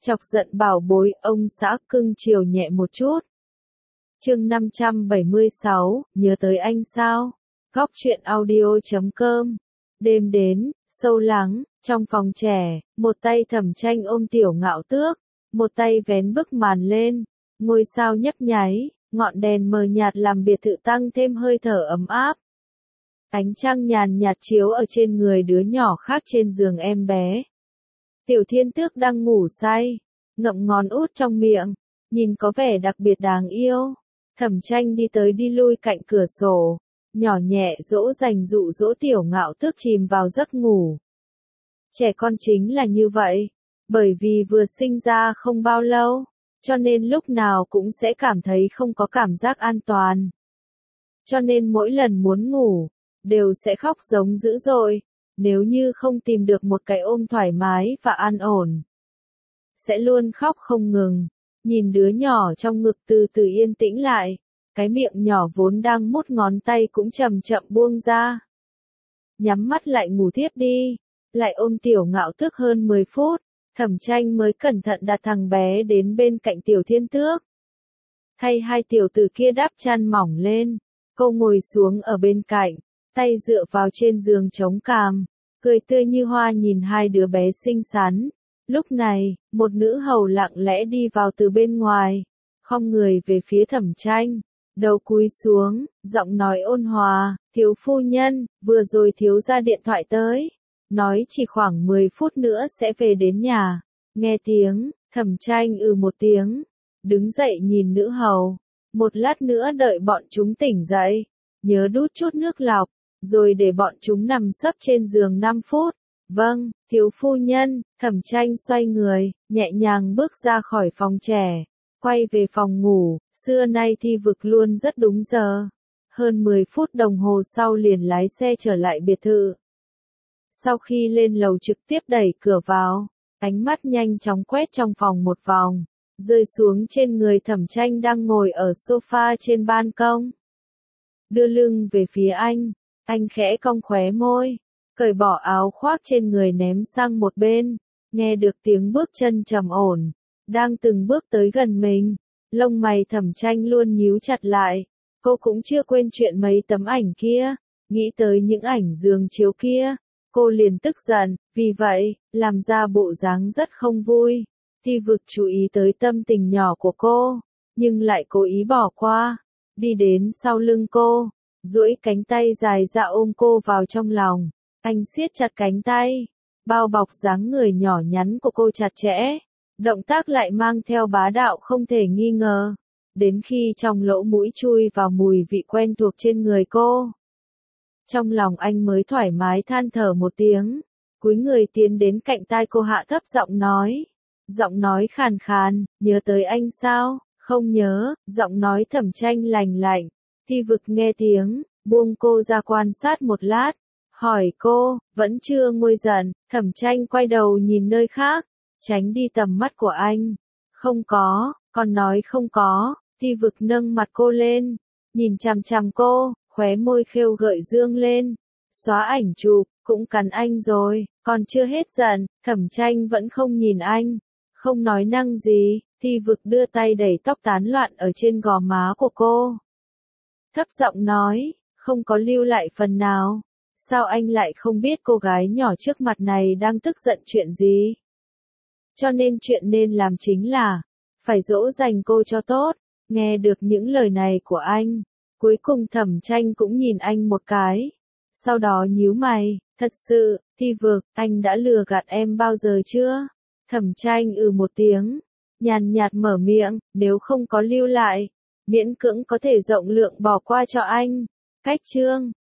Chọc giận bảo bối, ông xã cưng chiều nhẹ một chút. Chương 576, nhớ tới anh sao? Góc truyện audio.com. Đêm đến, sâu lắng, trong phòng trẻ, một tay Thẩm Tranh ôm Tiểu Ngạo Tước, một tay vén bức màn lên, ngôi sao nhấp nháy, ngọn đèn mờ nhạt làm biệt thự tăng thêm hơi thở ấm áp. Ánh trăng nhàn nhạt chiếu ở trên người đứa nhỏ khác trên giường em bé. Tiểu Thiên Tước đang ngủ say, ngậm ngón út trong miệng, nhìn có vẻ đặc biệt đáng yêu. Thẩm Tranh đi tới đi lui cạnh cửa sổ, nhỏ nhẹ dỗ dành dụ dỗ Tiểu Ngạo Tước chìm vào giấc ngủ. Trẻ con chính là như vậy, bởi vì vừa sinh ra không bao lâu, cho nên lúc nào cũng sẽ cảm thấy không có cảm giác an toàn. Cho nên mỗi lần muốn ngủ, đều sẽ khóc giống dữ dội, nếu như không tìm được một cái ôm thoải mái và an ổn. Sẽ luôn khóc không ngừng, nhìn đứa nhỏ trong ngực từ từ yên tĩnh lại, cái miệng nhỏ vốn đang mút ngón tay cũng chậm chậm buông ra. Nhắm mắt lại ngủ tiếp đi, lại ôm Tiểu Ngạo Tước hơn 10 phút, Thẩm Tranh mới cẩn thận đặt thằng bé đến bên cạnh Tiểu Thiên Tước. Thay hai tiểu tử kia đắp chăn mỏng lên, cô ngồi xuống ở bên cạnh, tay dựa vào trên giường chống cằm, cười tươi như hoa nhìn hai đứa bé xinh xắn. Lúc này, một nữ hầu lặng lẽ đi vào từ bên ngoài, khom người về phía Thẩm Tranh, đầu cúi xuống, giọng nói ôn hòa, thiếu phu nhân, vừa rồi thiếu gia điện thoại tới, nói chỉ khoảng 10 phút nữa sẽ về đến nhà. Nghe tiếng, Thẩm Tranh một tiếng, đứng dậy nhìn nữ hầu, một lát nữa đợi bọn chúng tỉnh dậy, nhớ đút chút nước lọc, rồi để bọn chúng nằm sấp trên giường 5 phút. Vâng, thiếu phu nhân. Thẩm Tranh xoay người, nhẹ nhàng bước ra khỏi phòng trẻ, quay về phòng ngủ. Xưa nay Thi Vực luôn rất đúng giờ. Hơn 10 phút đồng hồ sau liền lái xe trở lại biệt thự. Sau khi lên lầu trực tiếp đẩy cửa vào, ánh mắt nhanh chóng quét trong phòng một vòng, rơi xuống trên người Thẩm Tranh đang ngồi ở sofa trên ban công. Đưa lưng về phía anh khẽ cong khóe môi, cởi bỏ áo khoác trên người ném sang một bên, nghe được tiếng bước chân trầm ổn, đang từng bước tới gần mình, lông mày Thẩm Tranh luôn nhíu chặt lại, cô cũng chưa quên chuyện mấy tấm ảnh kia, nghĩ tới những ảnh giường chiếu kia, cô liền tức giận, vì vậy, làm ra bộ dáng rất không vui. Thi Vực chú ý tới tâm tình nhỏ của cô, nhưng lại cố ý bỏ qua, đi đến sau lưng cô, duỗi cánh tay dài ra ôm cô vào trong lòng. Anh siết chặt cánh tay, bao bọc dáng người nhỏ nhắn của cô chặt chẽ, động tác lại mang theo bá đạo không thể nghi ngờ, đến khi trong lỗ mũi chui vào mùi vị quen thuộc trên người cô. Trong lòng anh mới thoải mái than thở một tiếng, cúi người tiến đến cạnh tai cô hạ thấp giọng nói khàn khàn, nhớ tới anh sao? Không nhớ. Giọng nói Thẩm Tranh lành lạnh. Thi Vực nghe tiếng, buông cô ra quan sát một lát, hỏi cô, vẫn chưa nguôi giận. Thẩm Tranh quay đầu nhìn nơi khác, tránh đi tầm mắt của anh. Không có, còn nói không có. Thi Vực nâng mặt cô lên, nhìn chằm chằm cô, khóe môi khêu gợi dương lên. Xóa ảnh chụp, cũng cắn anh rồi, còn chưa hết giận. Thẩm Tranh vẫn không nhìn anh, không nói năng gì. Thi Vực đưa tay đẩy tóc tán loạn ở trên gò má của cô, thấp giọng nói, không có lưu lại phần nào. Sao anh lại không biết cô gái nhỏ trước mặt này đang tức giận chuyện gì? Cho nên chuyện nên làm chính là phải dỗ dành cô cho tốt. Nghe được những lời này của anh, cuối cùng Thẩm Tranh cũng nhìn anh một cái, sau đó nhíu mày, thật sự, Thi Vực, anh đã lừa gạt em bao giờ chưa? Thẩm Tranh một tiếng, nhàn nhạt mở miệng, nếu không có lưu lại, miễn cưỡng có thể rộng lượng bỏ qua cho anh. Cách chương